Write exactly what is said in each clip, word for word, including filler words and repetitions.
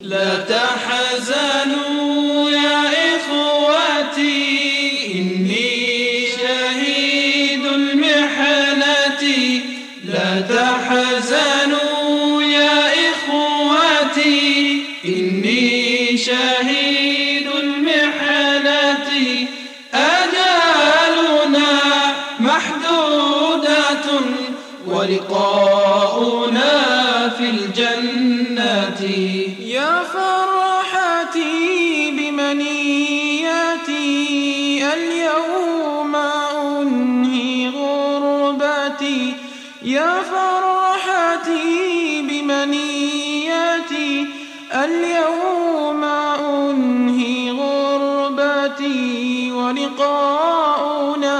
لا تحزنوا يا إخوتي إني شهيد المحنة. لا تحزنوا يا إخوتي إني شهيد المحنة. أجالنا محدودة ولقاؤنا في الجنة. يا فرحتي بمنياتي اليوم أنهي غربتي. يا فرحتي بمنياتي اليوم أنهي غربتي. ولقاؤنا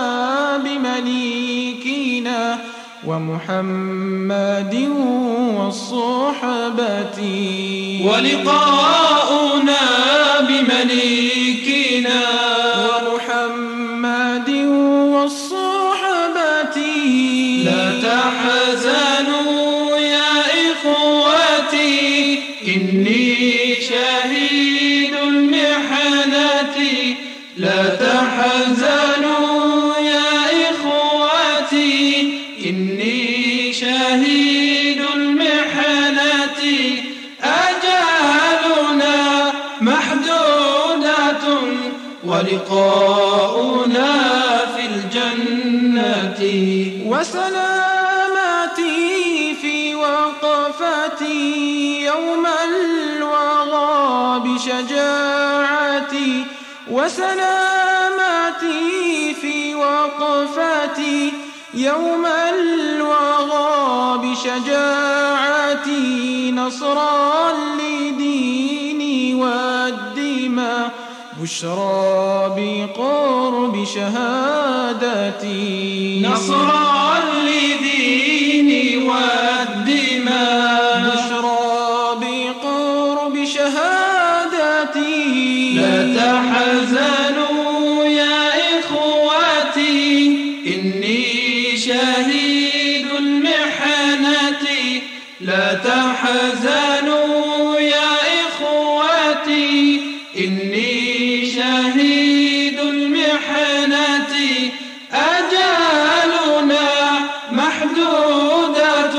بمليكنا ومحمد والصحبة. ولقاؤنا بمليكنا ومحمد والصحبة. لا تحزنوا يا إخوتي إني شهيد المحنة. لا تحزنوا يا إخوتي إني شهيد المحنة. أجالنا محدودة ولقاؤنا في الجنة. وسلاماتي في وقفتي يوم الوغى بشجاعتي. وسلاماتي في وقفتي يوم الوغى بشجاعتي. نصرا لديني والدماء بشرى بقرب شهادتي. نصرا لديني والدماء بشرى بقرب شهادتي. لا تحزنوا يا إخوتي إني شهيد المحنة. لا تحزنوا يا إخوتي إني شهيد المحنة. أجالنا محدودة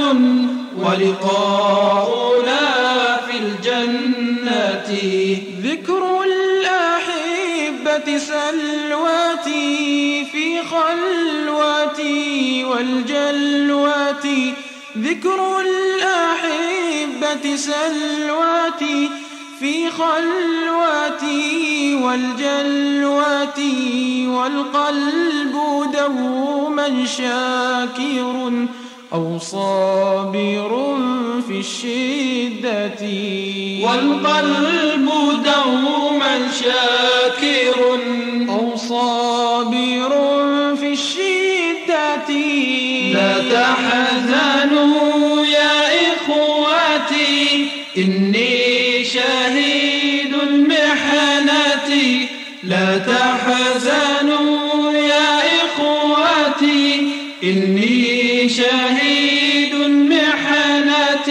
ولقاؤنا في الجنة. ذكر الأحبة سلواتي في خلوتي والجلواتي. ذكر الأحبة سلواتي في خلوتي والجلواتي. والقلب دوما شاكر أو صابر في الشدة. والقلب دوما شاكر أو صابر في الشدة. لا تحزنوا يا إخوتي إني شهيد المحنة. لا تحزنوا يا إخوتي إني شهيد المحنة.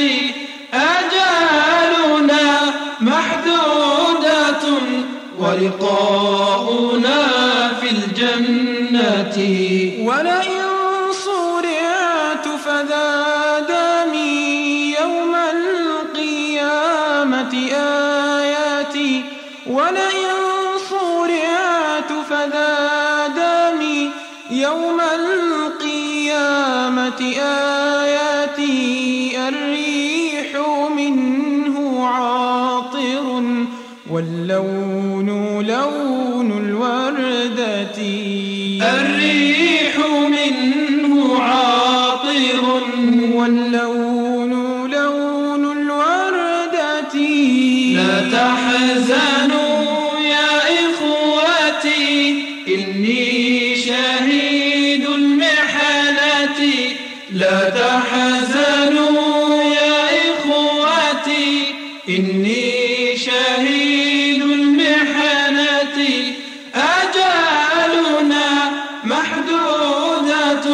أجالنا محدودة ولقاؤنا في الجنة. ولئن صرعت فذا دمي يوم القيامة آياتي. ولئن صرعت فذا دمي يوم القيامة آياتي. الريح منه عاطر واللون لون الوردة. الريح منه عاطر واللون لون الوردة. لا تحزنوا يا إخوتي إني شهيد المحنة. لا تحزنوا يا إخوتي إني شهيد المحنة. أجالنا محدودة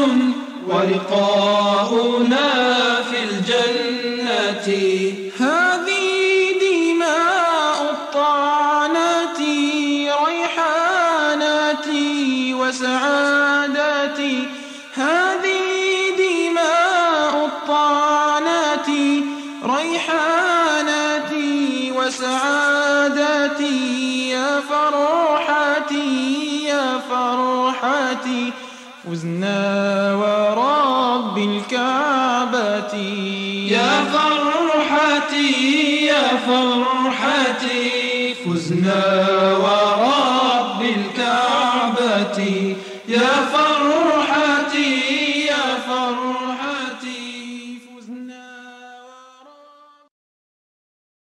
ولقاؤنا في الجنة. هذه دماء وسعاداتي. هذه دماء الطعنات ريحاناتي وسعاداتي، يا فرحتي يا فرحتي فزنا ورب الكعبة. يا فرحتي يا فرحتي فزنا ورب